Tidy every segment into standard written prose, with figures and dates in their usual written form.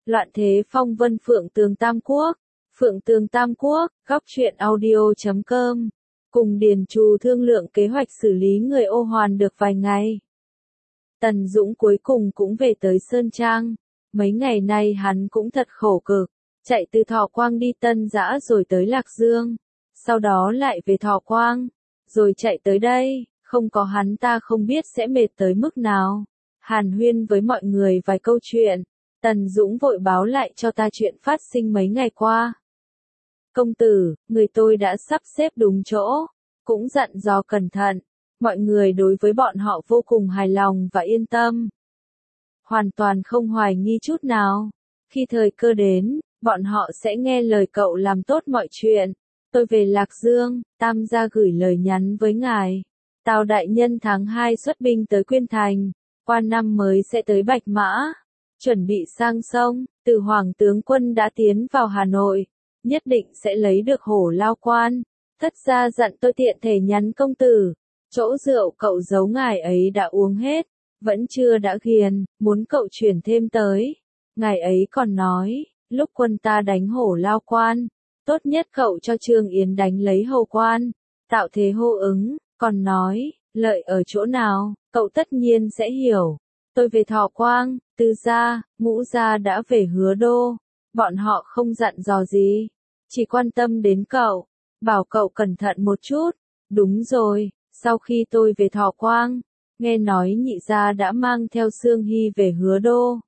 Loạn thế phong vân Phượng Tường Tam Quốc. Phượng Tường Tam Quốc, góc truyện audio.com. Cùng Điền Trù thương lượng kế hoạch xử lý người ô hoàn được vài ngày. Tần Dũng cuối cùng cũng về tới Sơn Trang. Mấy ngày nay hắn cũng thật khổ cực. Chạy từ Thọ Quang đi Tân Dã rồi tới Lạc Dương. Sau đó lại về Thọ Quang. Rồi chạy tới đây. Không có hắn ta không biết sẽ mệt tới mức nào. Hàn huyên với mọi người vài câu chuyện. Tần Dũng vội báo lại cho ta chuyện phát sinh mấy ngày qua. Công tử, người tôi đã sắp xếp đúng chỗ. Cũng dặn dò cẩn thận. Mọi người đối với bọn họ vô cùng hài lòng và yên tâm. Hoàn toàn không hoài nghi chút nào. Khi thời cơ đến, bọn họ sẽ nghe lời cậu làm tốt mọi chuyện. Tôi về Lạc Dương, Tam gia gửi lời nhắn với ngài. Tào đại nhân tháng 2 xuất binh tới Quyên Thành. Qua năm mới sẽ tới Bạch Mã. Chuẩn bị sang sông, từ Hoàng tướng quân đã tiến vào Hà Nội. Nhất định sẽ lấy được Hổ Lao Quan. Thất gia dặn tôi tiện thể nhắn công tử. Chỗ rượu cậu giấu ngài ấy đã uống hết. Vẫn chưa đã ghiền, muốn cậu chuyển thêm tới. Ngài ấy còn nói, lúc quân ta đánh Hổ Lao Quan. Tốt nhất cậu cho Trương Yến đánh lấy Hầu Quan. Tạo thế hô ứng, còn nói, lợi ở chỗ nào, cậu tất nhiên sẽ hiểu. Tôi về Thọ Quang, Tư gia, Ngũ gia đã về Hứa Đô. Bọn họ không dặn dò gì. Chỉ quan tâm đến cậu. Bảo cậu cẩn thận một chút. Đúng rồi, sau khi tôi về Thọ Quang, nghe nói nhị gia đã mang theo Sương Hy về Hứa Đô.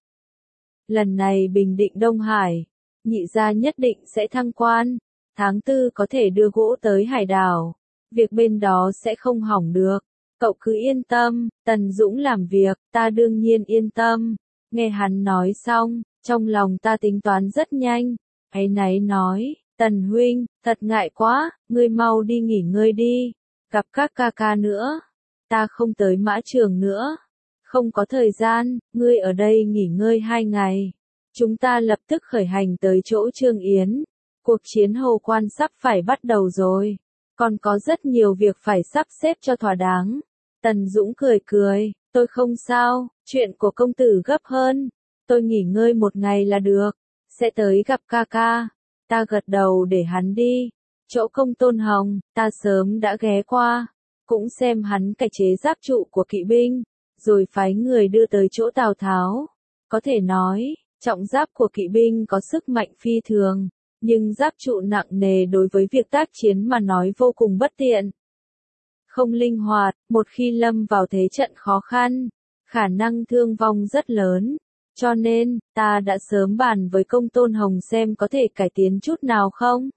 Lần này bình định Đông Hải, nhị gia nhất định sẽ thăng quan. Tháng 4 có thể đưa gỗ tới Hải đảo. Việc bên đó sẽ không hỏng được. Cậu cứ yên tâm, Tần Dũng làm việc, ta đương nhiên yên tâm. Nghe hắn nói xong, trong lòng ta tính toán rất nhanh. Áy náy nói, Tần huynh, thật ngại quá, ngươi mau đi nghỉ ngơi đi. Gặp các ca ca nữa. Ta không tới Mã Trường nữa. Không có thời gian, ngươi ở đây nghỉ ngơi 2 ngày. Chúng ta lập tức khởi hành tới chỗ Trương Yến. Cuộc chiến Hầu Quan sắp phải bắt đầu rồi. Còn có rất nhiều việc phải sắp xếp cho thỏa đáng. Tần Dũng cười cười, tôi không sao, chuyện của công tử gấp hơn. Tôi nghỉ ngơi 1 ngày là được. Sẽ tới gặp ca ca. Ta gật đầu để hắn đi. Chỗ Công Tôn Hồng, ta sớm đã ghé qua. Cũng xem hắn cải chế giáp trụ của kỵ binh. Rồi phái người đưa tới chỗ Tào Tháo. Có thể nói, trọng giáp của kỵ binh có sức mạnh phi thường. Nhưng giáp trụ nặng nề đối với việc tác chiến mà nói vô cùng bất tiện. Không linh hoạt, một khi lâm vào thế trận khó khăn, khả năng thương vong rất lớn. Cho nên, ta đã sớm bàn với Công Tôn Hồng xem có thể cải tiến chút nào không.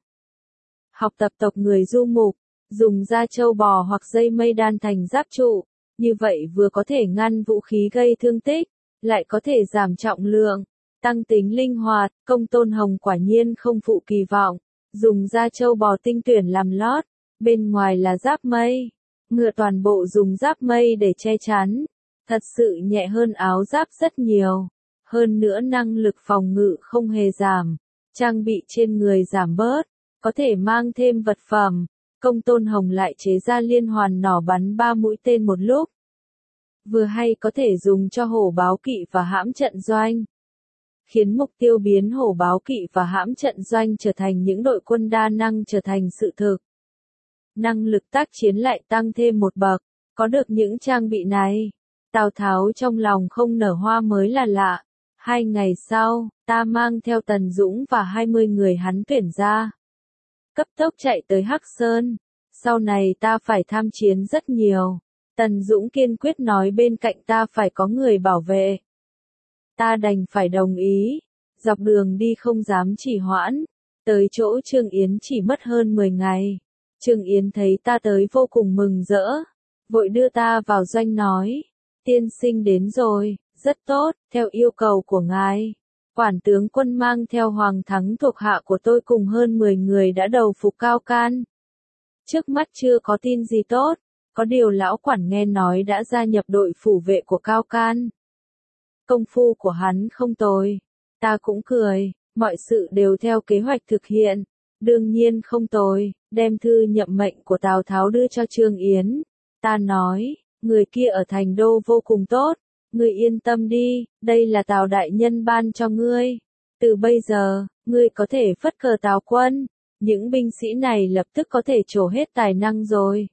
Học tập tộc người du mục, dùng da trâu bò hoặc dây mây đan thành giáp trụ, như vậy vừa có thể ngăn vũ khí gây thương tích, lại có thể giảm trọng lượng, tăng tính linh hoạt. Công Tôn Hồng quả nhiên không phụ kỳ vọng, dùng da trâu bò tinh tuyển làm lót, bên ngoài là giáp mây. Ngựa toàn bộ dùng giáp mây để che chắn, thật sự nhẹ hơn áo giáp rất nhiều. Hơn nữa năng lực phòng ngự không hề giảm, trang bị trên người giảm bớt, có thể mang thêm vật phẩm. Công Tôn Hồng lại chế ra liên hoàn nỏ bắn 3 mũi tên một lúc. Vừa hay có thể dùng cho hổ báo kỵ và hãm trận doanh. Khiến mục tiêu biến hổ báo kỵ và hãm trận doanh trở thành những đội quân đa năng trở thành sự thực. Năng lực tác chiến lại tăng thêm một bậc. Có được những trang bị này, Tào Tháo trong lòng không nở hoa mới là lạ. 2 ngày sau, ta mang theo Tần Dũng và 20 người hắn tuyển ra. Cấp tốc chạy tới Hắc Sơn. Sau này ta phải tham chiến rất nhiều. Tần Dũng kiên quyết nói bên cạnh ta phải có người bảo vệ. Ta đành phải đồng ý. Dọc đường đi không dám trì hoãn. Tới chỗ Trương Yến chỉ mất hơn 10 ngày. Trương Yến thấy ta tới vô cùng mừng rỡ. Vội đưa ta vào doanh nói. Tiên sinh đến rồi, rất tốt, theo yêu cầu của ngài. Quản tướng quân mang theo Hoàng Thắng thuộc hạ của tôi cùng hơn 10 người đã đầu phục Cao Can. Trước mắt chưa có tin gì tốt, có điều lão quản nghe nói đã gia nhập đội phủ vệ của Cao Can. Công phu của hắn không tồi. Ta cũng cười, mọi sự đều theo kế hoạch thực hiện. Đương nhiên không tồi, đem thư nhậm mệnh của Tào Tháo đưa cho Trương Yến. Ta nói, người kia ở thành đô vô cùng tốt. Ngươi yên tâm đi, đây là Tào đại nhân ban cho ngươi. Từ bây giờ, ngươi có thể phất cờ tào quân, những binh sĩ này lập tức có thể trổ hết tài năng rồi.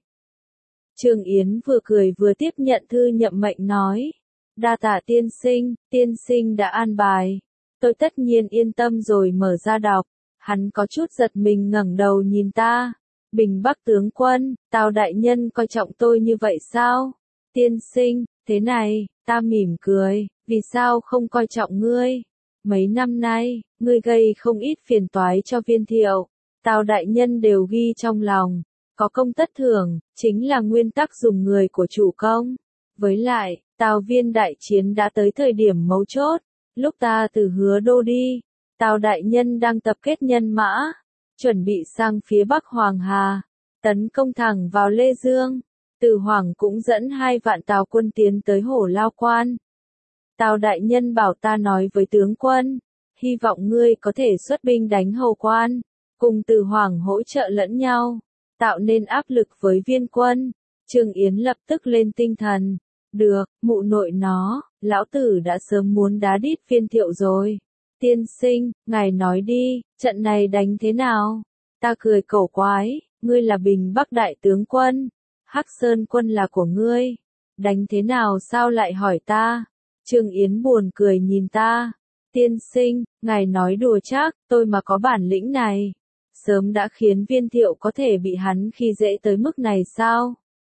Trương Yến vừa cười vừa tiếp nhận thư nhậm mệnh nói. Đa tạ tiên sinh đã an bài. Tôi tất nhiên yên tâm rồi mở ra đọc. Hắn có chút giật mình ngẩng đầu nhìn ta. Bình Bắc tướng quân, Tào đại nhân coi trọng tôi như vậy sao? Tiên sinh, thế này, ta mỉm cười, vì sao không coi trọng ngươi? Mấy năm nay, ngươi gây không ít phiền toái cho Viên Thiệu. Tào đại nhân đều ghi trong lòng. Có công tất thưởng, chính là nguyên tắc dùng người của chủ công. Với lại, Tào Viên đại chiến đã tới thời điểm mấu chốt. Lúc ta từ Hứa Đô đi, Tào đại nhân đang tập kết nhân mã, chuẩn bị sang phía Bắc Hoàng Hà, tấn công thẳng vào Lê Dương. Từ Hoàng cũng dẫn 2 vạn Tào quân tiến tới Hổ Lao Quan. Tào đại nhân bảo ta nói với tướng quân, hy vọng ngươi có thể xuất binh đánh Hầu Quan, cùng Từ Hoàng hỗ trợ lẫn nhau, tạo nên áp lực với Viên quân. Trương Yến lập tức lên tinh thần. Được, mụ nội nó, lão tử đã sớm muốn đá đít Viên Thiệu rồi. Tiên sinh, ngài nói đi, trận này đánh thế nào? Ta cười cẩu quái, ngươi là Bình Bắc đại tướng quân, Hắc Sơn quân là của ngươi. Đánh thế nào sao lại hỏi ta? Trương Yến buồn cười nhìn ta. Tiên sinh, ngài nói đùa chắc, tôi mà có bản lĩnh này. Sớm đã khiến Viên Thiệu có thể bị hắn khi dễ tới mức này sao?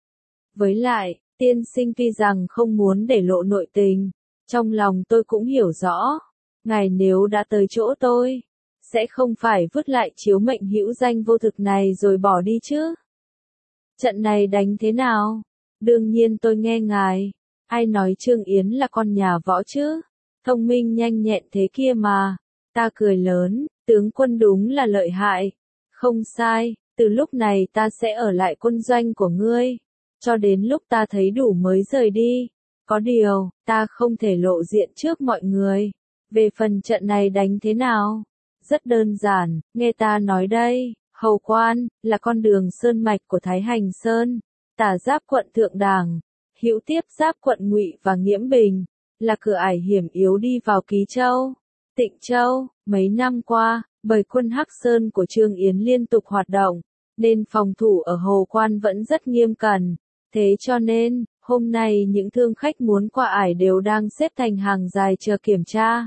Với lại, tiên sinh tuy rằng không muốn để lộ nội tình, trong lòng tôi cũng hiểu rõ. Ngài nếu đã tới chỗ tôi, sẽ không phải vứt lại chiếu mệnh hữu danh vô thực này rồi bỏ đi chứ. Trận này đánh thế nào? Đương nhiên tôi nghe ngài. Ai nói Trương Yến là con nhà võ chứ? Thông minh nhanh nhẹn thế kia mà. Ta cười lớn, tướng quân đúng là lợi hại. Không sai, từ lúc này ta sẽ ở lại quân doanh của ngươi. Cho đến lúc ta thấy đủ mới rời đi. Có điều, ta không thể lộ diện trước mọi người. Về phần trận này đánh thế nào? Rất đơn giản, nghe ta nói đây. Hầu Quan, là con đường sơn mạch của Thái Hành Sơn. Tả giáp quận Thượng Đàng. Hữu tiếp giáp quận Ngụy và Nghiễm Bình. Là cửa ải hiểm yếu đi vào Ký Châu, Tịnh Châu. Mấy năm qua, bởi quân Hắc Sơn của Trương Yến liên tục hoạt động, nên phòng thủ ở Hầu Quan vẫn rất nghiêm cẩn. Thế cho nên, hôm nay những thương khách muốn qua ải đều đang xếp thành hàng dài chờ kiểm tra.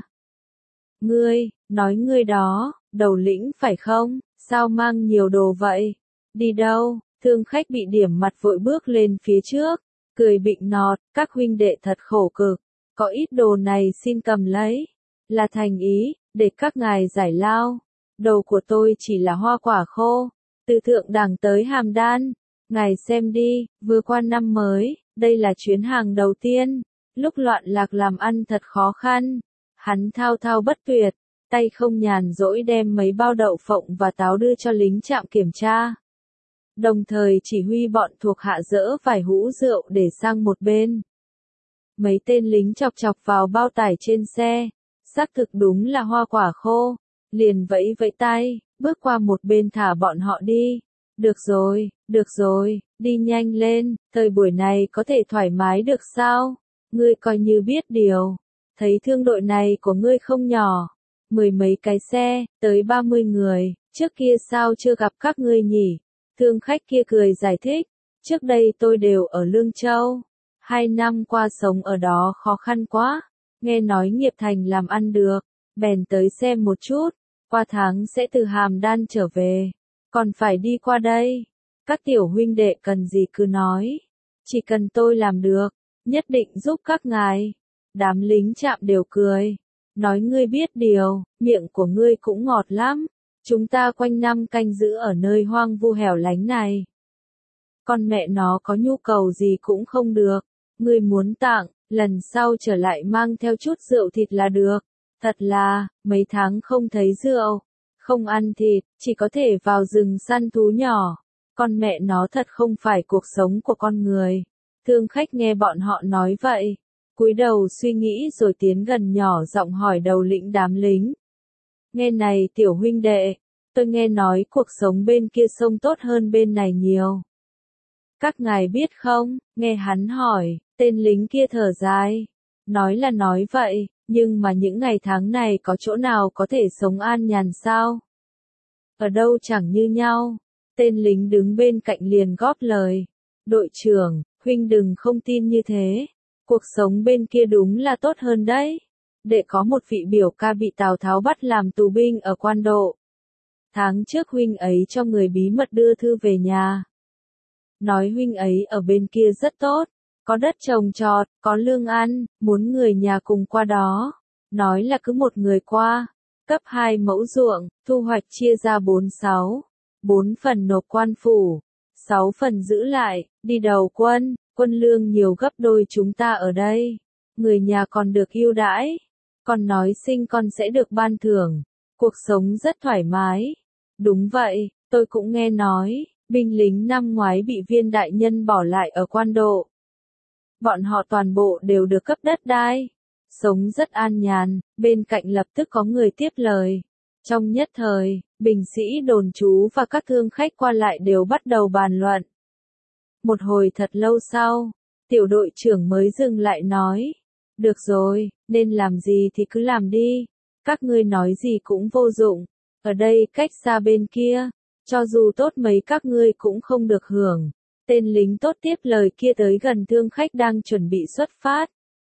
Ngươi, nói ngươi đó, đầu lĩnh phải không? Sao mang nhiều đồ vậy? Đi đâu? Thương khách bị điểm mặt vội bước lên phía trước, cười bịnh nọt, các huynh đệ thật khổ cực, có ít đồ này xin cầm lấy. Là thành ý, để các ngài giải lao. Đầu của tôi chỉ là hoa quả khô, từ Thượng Đàng tới Hàm Đan. Ngài xem đi, vừa qua năm mới, đây là chuyến hàng đầu tiên. Lúc loạn lạc làm ăn thật khó khăn. Hắn thao thao bất tuyệt, tay không nhàn rỗi đem mấy bao đậu phộng và táo đưa cho lính trạm kiểm tra. Đồng thời chỉ huy bọn thuộc hạ dỡ vài hũ rượu để sang một bên. Mấy tên lính chọc chọc vào bao tải trên xe, xác thực đúng là hoa quả khô, liền vẫy vẫy tay, bước qua một bên thả bọn họ đi. Được rồi, đi nhanh lên, thời buổi này có thể thoải mái được sao? Ngươi coi như biết điều, thấy thương đội này của ngươi không nhỏ, 10 mấy cái xe, tới 30 người, trước kia sao chưa gặp các ngươi nhỉ? Thương khách kia cười giải thích, trước đây tôi đều ở Lương Châu, 2 năm qua sống ở đó khó khăn quá, nghe nói Nghiệp Thành làm ăn được, bèn tới xem một chút, qua tháng sẽ từ Hàm Đan trở về, còn phải đi qua đây. Các tiểu huynh đệ cần gì cứ nói, chỉ cần tôi làm được, nhất định giúp các ngài. Đám lính trạm đều cười, nói ngươi biết điều, miệng của ngươi cũng ngọt lắm. Chúng ta quanh năm canh giữ ở nơi hoang vu hẻo lánh này. Con mẹ nó có nhu cầu gì cũng không được. Ngươi muốn tặng, lần sau trở lại mang theo chút rượu thịt là được. Thật là, mấy tháng không thấy rượu, không ăn thịt, chỉ có thể vào rừng săn thú nhỏ. Con mẹ nó thật không phải cuộc sống của con người. Thương khách nghe bọn họ nói vậy, cúi đầu suy nghĩ rồi tiến gần nhỏ giọng hỏi đầu lĩnh đám lính. Nghe này tiểu huynh đệ, tôi nghe nói cuộc sống bên kia sông tốt hơn bên này nhiều. Các ngài biết không? Nghe hắn hỏi, tên lính kia thở dài. Nói là nói vậy, Nhưng mà những ngày tháng này có chỗ nào có thể sống an nhàn sao? Ở đâu chẳng như nhau. Tên lính đứng bên cạnh liền góp lời. Đội trưởng, huynh đừng không tin như thế. Cuộc sống bên kia đúng là tốt hơn đấy. Để có một vị biểu ca bị Tào Tháo bắt làm tù binh ở Quan Độ. Tháng trước huynh ấy cho người bí mật đưa thư về nhà. Nói huynh ấy ở bên kia rất tốt. Có đất trồng trọt, có lương ăn, muốn người nhà cùng qua đó. Nói là cứ một người qua. Cấp 2 mẫu ruộng, thu hoạch chia ra 4 phần nộp quan phủ. 6 phần giữ lại, đi đầu quân, quân lương nhiều gấp đôi chúng ta ở đây. Người nhà còn được ưu đãi. Còn nói sinh con sẽ được ban thưởng. Cuộc sống rất thoải mái. Đúng vậy, tôi cũng nghe nói, binh lính năm ngoái bị Viên đại nhân bỏ lại ở Quan Độ. Bọn họ toàn bộ đều được cấp đất đai. Sống rất an nhàn, bên cạnh lập tức có người tiếp lời. Trong nhất thời, binh sĩ đồn trú và các thương khách qua lại đều bắt đầu bàn luận. Một hồi thật lâu sau, tiểu đội trưởng mới dừng lại nói. Được rồi, nên làm gì thì cứ làm đi. Các ngươi nói gì cũng vô dụng. Ở đây cách xa bên kia, cho dù tốt mấy các ngươi cũng không được hưởng. Tên lính tốt tiếp lời kia tới gần thương khách đang chuẩn bị xuất phát.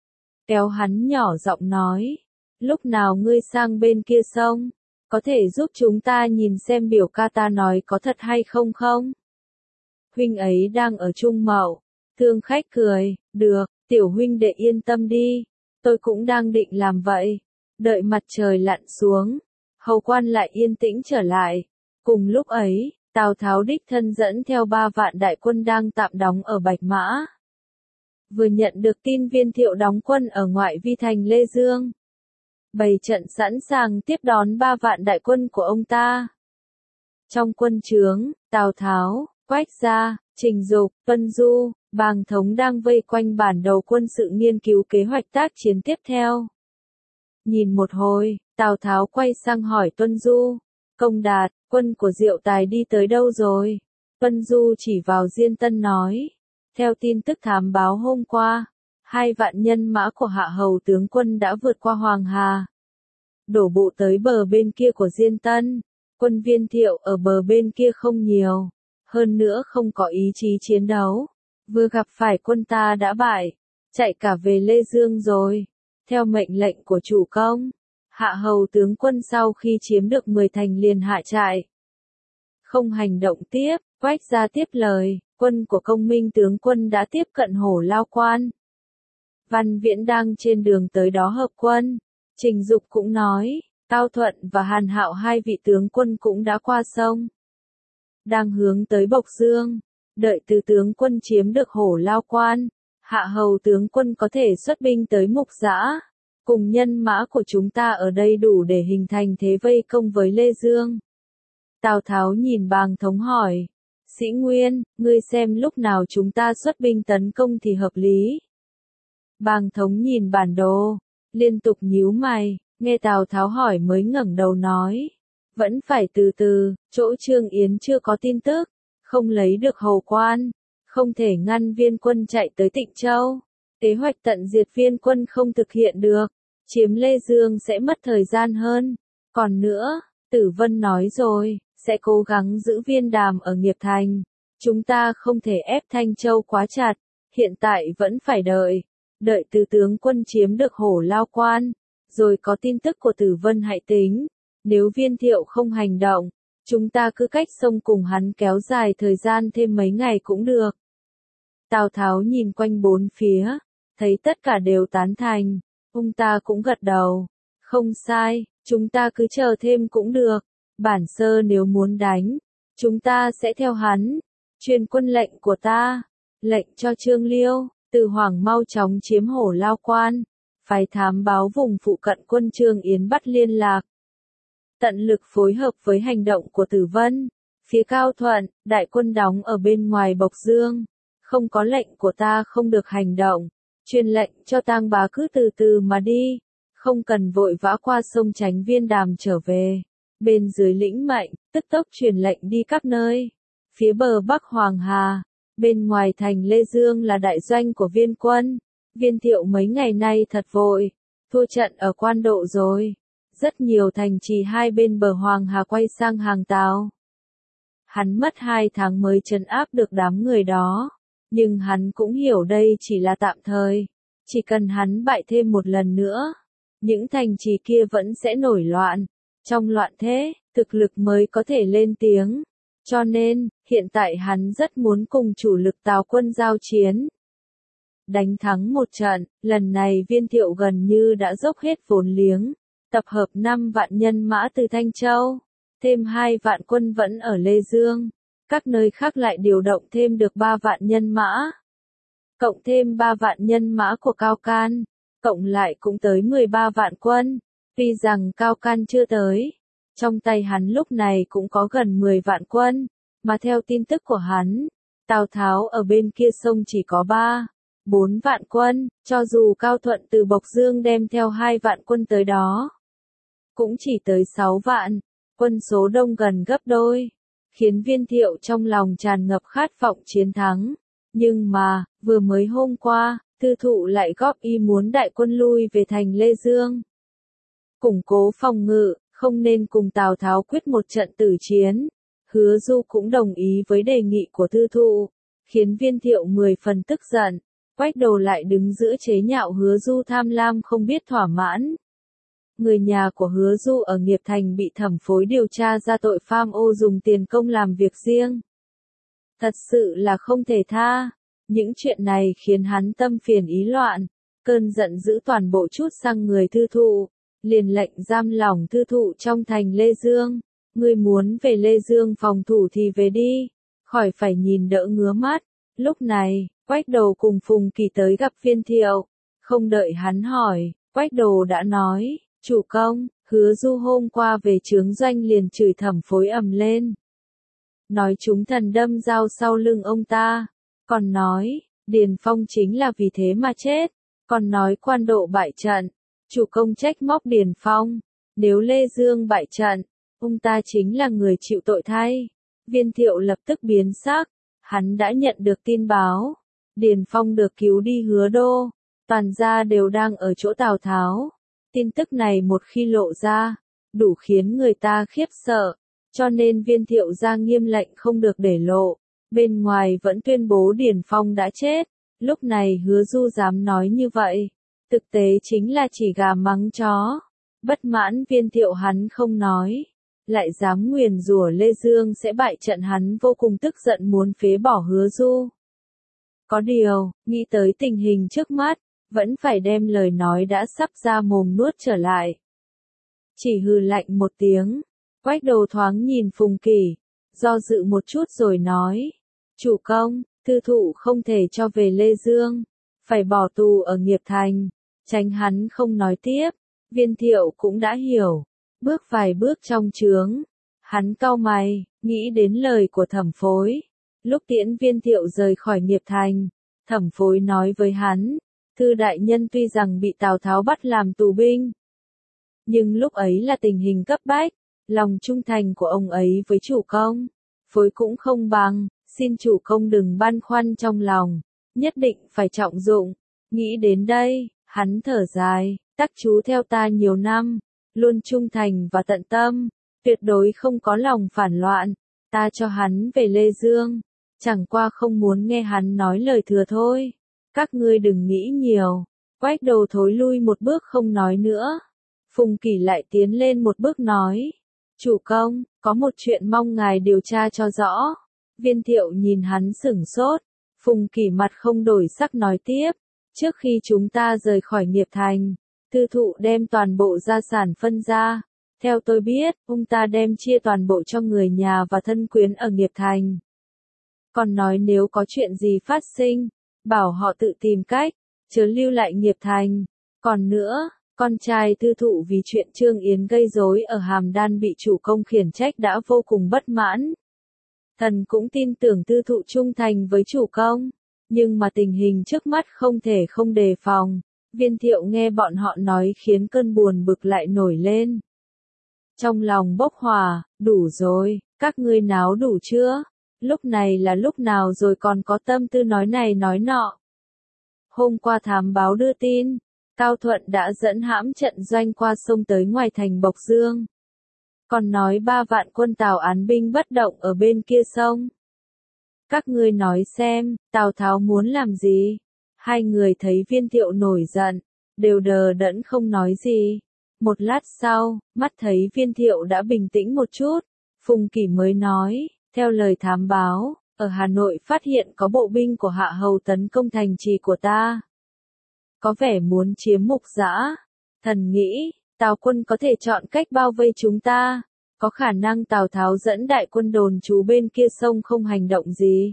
Kéo hắn nhỏ giọng nói. Lúc nào ngươi sang bên kia sông, có thể giúp chúng ta nhìn xem biểu ca ta nói có thật hay không không? Huynh ấy đang ở Trung Mậu. Thương khách cười, được, tiểu huynh đệ yên tâm đi. Tôi cũng đang định làm vậy. Đợi mặt trời lặn xuống, hầu quan lại yên tĩnh trở lại. Cùng lúc ấy, Tào Tháo đích thân dẫn theo 3 vạn đại quân đang tạm đóng ở Bạch Mã. Vừa nhận được tin Viên Thiệu đóng quân ở ngoại vi thành Lê Dương. Bày trận sẵn sàng tiếp đón 3 vạn đại quân của ông ta. Trong quân trướng, Tào Tháo, Quách Gia, Trình Dục, Tuân Du, Bàng Thống đang vây quanh bản đầu quân sự nghiên cứu kế hoạch tác chiến tiếp theo. Nhìn một hồi, Tào Tháo quay sang hỏi Tuân Du. Công Đạt, quân của Diệu Tài đi tới đâu rồi? Tuân Du chỉ vào Diên Tân nói. Theo tin tức thám báo hôm qua, 2 vạn nhân mã của Hạ Hầu tướng quân đã vượt qua Hoàng Hà. Đổ bộ tới bờ bên kia của Diên Tân. Quân Viên Thiệu ở bờ bên kia không nhiều. Hơn nữa không có ý chí chiến đấu. Vừa gặp phải quân ta đã bại. Chạy cả về Lê Dương rồi. Theo mệnh lệnh của chủ công, Hạ Hầu tướng quân sau khi chiếm được 10 thành liền hạ trại. Không hành động tiếp, Quách Gia tiếp lời, quân của Công Minh tướng quân đã tiếp cận Hổ Lao Quan. Văn Viễn đang trên đường tới đó hợp quân. Trình Dục cũng nói, Cao Thuận và Hàn Hạo 2 vị tướng quân cũng đã qua sông. Đang hướng tới Bộc Dương, đợi từ tướng quân chiếm được Hổ Lao Quan. Hạ Hầu tướng quân có thể xuất binh tới Mục Giã. Cùng nhân mã của chúng ta ở đây đủ để hình thành thế vây công với Lê Dương. Tào Tháo nhìn Bàng Thống hỏi. Sĩ Nguyên, ngươi xem lúc nào chúng ta xuất binh tấn công thì hợp lý. Bàng Thống nhìn bản đồ, liên tục nhíu mày, nghe Tào Tháo hỏi mới ngẩng đầu nói. Vẫn phải từ từ, chỗ Trương Yến chưa có tin tức, không lấy được Hầu Quan. Không thể ngăn Viên quân chạy tới Tịnh Châu. Kế hoạch tận diệt Viên quân không thực hiện được. Chiếm Lê Dương sẽ mất thời gian hơn. Còn nữa, Tử Vân nói rồi, sẽ cố gắng giữ Viên Đàm ở Nghiệp Thành. Chúng ta không thể ép Thanh Châu quá chặt. Hiện tại vẫn phải đợi. Đợi từ tướng quân chiếm được Hổ Lao Quan. Rồi có tin tức của Tử Vân hãy tính. Nếu Viên Thiệu không hành động, chúng ta cứ cách sông cùng hắn kéo dài thời gian thêm mấy ngày cũng được. Tào Tháo nhìn quanh bốn phía, thấy tất cả đều tán thành, ông ta cũng gật đầu. Không sai, chúng ta cứ chờ thêm cũng được. Bản Sơ nếu muốn đánh, chúng ta sẽ theo hắn. Truyền quân lệnh của ta, lệnh cho Trương Liêu, từ Hoàng mau chóng chiếm Hổ Lao Quan, phái thám báo vùng phụ cận quân Trương Yến bắt liên lạc. Tận lực phối hợp với hành động của Tử Vân. Phía Cao Thuận, đại quân đóng ở bên ngoài Bộc Dương. Không có lệnh của ta không được hành động. Truyền lệnh cho Tang Bá cứ từ từ mà đi. Không cần vội vã qua sông tránh Viên Đàm trở về. Bên dưới lĩnh Mệnh, tức tốc truyền lệnh đi các nơi. Phía bờ Bắc Hoàng Hà, bên ngoài thành Lê Dương là đại doanh của Viên quân. Viên Thiệu mấy ngày nay thật vội. thua trận ở Quan Độ rồi. Rất nhiều thành trì hai bên bờ Hoàng Hà quay sang hàng Tào. Hắn mất 2 tháng mới trấn áp được đám người đó, nhưng hắn cũng hiểu đây chỉ là tạm thời, chỉ cần hắn bại thêm một lần nữa, những thành trì kia vẫn sẽ nổi loạn, trong loạn thế, thực lực mới có thể lên tiếng. Cho nên, hiện tại hắn rất muốn cùng chủ lực Tào quân giao chiến. Đánh thắng một trận, lần này Viên Thiệu gần như đã dốc hết vốn liếng, tập hợp 5 vạn nhân mã từ Thanh Châu, thêm 2 vạn quân vẫn ở Lê Dương, các nơi khác lại điều động thêm được 3 vạn nhân mã. Cộng thêm 3 vạn nhân mã của Cao Can, cộng lại cũng tới 13 vạn quân, tuy rằng Cao Can chưa tới. Trong tay hắn lúc này cũng có gần 10 vạn quân, mà theo tin tức của hắn, Tào Tháo ở bên kia sông chỉ có 4 vạn quân, cho dù Cao Thuận từ Bộc Dương đem theo 2 vạn quân tới đó, cũng chỉ tới 6 vạn, quân số đông gần gấp đôi, khiến Viên Thiệu trong lòng tràn ngập khát vọng chiến thắng. Nhưng mà, vừa mới hôm qua, Tư Thụ lại góp ý muốn đại quân lui về thành Lê Dương, củng cố phòng ngự, không nên cùng Tào Tháo quyết một trận tử chiến. Hứa Du cũng đồng ý với đề nghị của Tư Thụ, khiến Viên Thiệu 10 phần tức giận. Quách Đồ lại đứng giữa chế nhạo Hứa Du tham lam không biết thỏa mãn. Người nhà của Hứa Du ở Nghiệp Thành bị thẩm phối điều tra ra tội pham ô dùng tiền công làm việc riêng. Thật sự là không thể tha. Những chuyện này khiến hắn tâm phiền ý loạn, cơn giận dữ toàn bộ trút sang người Tư Thụ, liền lệnh giam lỏng Tư Thụ trong thành Lê Dương. Ngươi muốn về Lê Dương phòng thủ thì về đi, khỏi phải nhìn đỡ ngứa mắt. Lúc này, Quách Đồ cùng Phùng Kỳ tới gặp Viên Thiệu, không đợi hắn hỏi, Quách Đồ đã nói, chủ công, Hứa Du hôm qua về trướng doanh liền chửi thẩm phối ầm lên. Nói chúng thần đâm dao sau lưng ông ta, còn nói, Điền Phong chính là vì thế mà chết, còn nói Quan Độ bại trận, chủ công trách móc Điền Phong, nếu Lê Dương bại trận, ông ta chính là người chịu tội thay. Viên Thiệu lập tức biến sắc, hắn đã nhận được tin báo, Điền Phong được cứu đi Hứa Đô, toàn gia đều đang ở chỗ Tào Tháo. Tin tức này một khi lộ ra, đủ khiến người ta khiếp sợ, cho nên Viên Thiệu ra nghiêm lệnh không được để lộ, bên ngoài vẫn tuyên bố Điền Phong đã chết. Lúc này Hứa Du dám nói như vậy, thực tế chính là chỉ gà mắng chó. Bất mãn Viên Thiệu hắn không nói, lại dám nguyền rủa Lê Dương sẽ bại trận, hắn vô cùng tức giận muốn phế bỏ Hứa Du. Có điều, nghĩ tới tình hình trước mắt, vẫn phải đem lời nói đã sắp ra mồm nuốt trở lại. Chỉ hừ lạnh một tiếng, Quách Đồ thoáng nhìn Phùng Kỳ, do dự một chút rồi nói, chủ công, Tư Thụ không thể cho về Lê Dương, phải bỏ tù ở Nghiệp Thành. Tránh hắn không nói tiếp, Viên Thiệu cũng đã hiểu, bước vài bước trong trướng, hắn cau mày, nghĩ đến lời của thẩm phối. Lúc tiễn Viên Thiệu rời khỏi Nghiệp Thành, thẩm phối nói với hắn, Thư đại nhân tuy rằng bị Tào Tháo bắt làm tù binh, nhưng lúc ấy là tình hình cấp bách, lòng trung thành của ông ấy với chủ công, phối cũng không bằng, xin chủ công đừng băn khoăn trong lòng, nhất định phải trọng dụng. Nghĩ đến đây, hắn thở dài, tác chú theo ta nhiều năm, luôn trung thành và tận tâm, tuyệt đối không có lòng phản loạn, ta cho hắn về Lê Dương, chẳng qua không muốn nghe hắn nói lời thừa thôi. Các ngươi đừng nghĩ nhiều. Quách Đồ thối lui một bước không nói nữa. Phùng Kỳ lại tiến lên một bước nói, chủ công, có một chuyện mong ngài điều tra cho rõ. Viên Thiệu nhìn hắn sửng sốt, Phùng Kỳ mặt không đổi sắc nói tiếp, trước khi chúng ta rời khỏi Nghiệp Thành, Tư Thụ đem toàn bộ gia sản phân ra. Theo tôi biết, ông ta đem chia toàn bộ cho người nhà và thân quyến ở Nghiệp Thành. Còn nói nếu có chuyện gì phát sinh, bảo họ tự tìm cách, chớ lưu lại Nghiệp Thành. Còn nữa, con trai Tư Thụ vì chuyện Trương Yến gây rối ở Hàm Đan bị chủ công khiển trách đã vô cùng bất mãn. Thần cũng tin tưởng Tư Thụ trung thành với chủ công, nhưng mà tình hình trước mắt không thể không đề phòng. Viên Thiệu nghe bọn họ nói khiến cơn buồn bực lại nổi lên. Trong lòng bốc hỏa, đủ rồi, các ngươi náo đủ chưa? Lúc này là lúc nào rồi còn có tâm tư nói này nói nọ. Hôm qua thám báo đưa tin, Cao Thuận đã dẫn hãm trận doanh qua sông tới ngoài thành Bộc Dương. Còn nói 3 vạn quân Tào án binh bất động ở bên kia sông. Các ngươi nói xem, Tào Tháo muốn làm gì? Hai người thấy Viên Thiệu nổi giận, đều đờ đẫn không nói gì. Một lát sau, mắt thấy Viên Thiệu đã bình tĩnh một chút, Phùng Kỷ mới nói, theo lời thám báo, ở Hà Nội phát hiện có bộ binh của Hạ Hầu tấn công thành trì của ta. Có vẻ muốn chiếm Mục Dã. Thần nghĩ, Tào quân có thể chọn cách bao vây chúng ta. Có khả năng Tào Tháo dẫn đại quân đồn trú bên kia sông không hành động gì.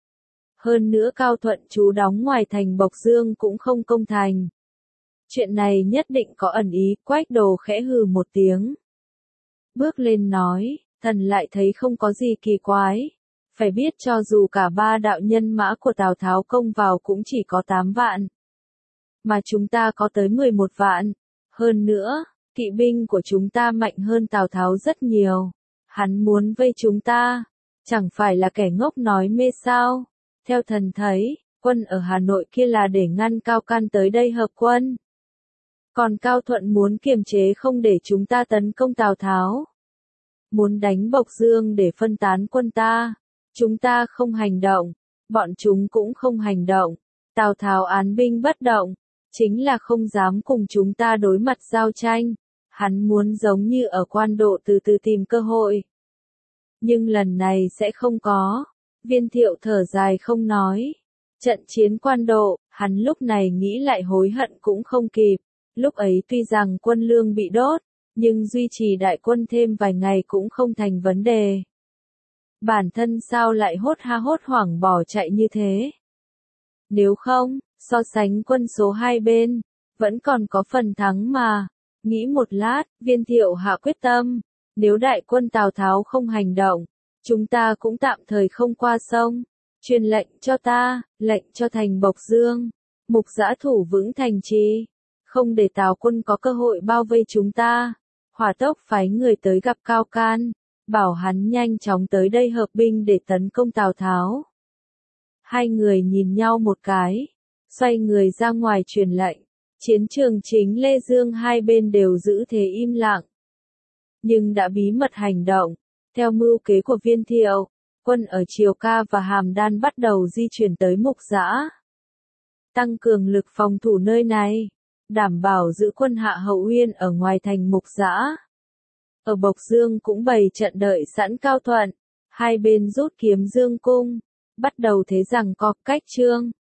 Hơn nữa Cao Thuận trú đóng ngoài thành Bộc Dương cũng không công thành. Chuyện này nhất định có ẩn ý, Quách Đồ khẽ hừ một tiếng. Bước lên nói, thần lại thấy không có gì kỳ quái. Phải biết cho dù cả 3 đạo nhân mã của Tào Tháo công vào cũng chỉ có 8 vạn. Mà chúng ta có tới 11 vạn. Hơn nữa, kỵ binh của chúng ta mạnh hơn Tào Tháo rất nhiều. Hắn muốn vây chúng ta. Chẳng phải là kẻ ngốc nói mê sao. Theo thần thấy, quân ở Hà Nội kia là để ngăn Cao Can tới đây hợp quân. Còn Cao Thuận muốn kiềm chế không để chúng ta tấn công Tào Tháo. Muốn đánh Bộc Dương để phân tán quân ta. Chúng ta không hành động. Bọn chúng cũng không hành động. Tào Tháo án binh bất động. Chính là không dám cùng chúng ta đối mặt giao tranh. Hắn muốn giống như ở Quan Độ từ từ tìm cơ hội. Nhưng lần này sẽ không có. Viên Thiệu thở dài không nói. Trận chiến Quan Độ, hắn lúc này nghĩ lại hối hận cũng không kịp. Lúc ấy tuy rằng quân lương bị đốt, nhưng duy trì đại quân thêm vài ngày cũng không thành vấn đề. Bản thân sao lại hốt hoảng bỏ chạy như thế? Nếu không, so sánh quân số hai bên, vẫn còn có phần thắng mà. Nghĩ một lát, Viên Thiệu hạ quyết tâm. Nếu đại quân Tào Tháo không hành động, chúng ta cũng tạm thời không qua sông. Truyền lệnh cho ta, lệnh cho thành Bộc Dương. Mục Dã thủ vững thành trì. Không để Tào quân có cơ hội bao vây chúng ta. Hỏa tốc phái người tới gặp Cao Can. Bảo hắn nhanh chóng tới đây hợp binh để tấn công Tào Tháo. Hai người nhìn nhau một cái. Xoay người ra ngoài truyền lệnh. Chiến trường chính Lê Dương hai bên đều giữ thế im lặng. Nhưng đã bí mật hành động. Theo mưu kế của Viên Thiệu, quân ở Triều Ca và Hàm Đan bắt đầu di chuyển tới Mục Dã. Tăng cường lực phòng thủ nơi này. Đảm bảo giữ quân Hạ Hậu Uyên ở ngoài thành Mục Dã. Ở Bộc Dương cũng bày trận đợi sẵn Cao Thuận. Hai bên rút kiếm Dương cung. Bắt đầu thế giằng co cách trương.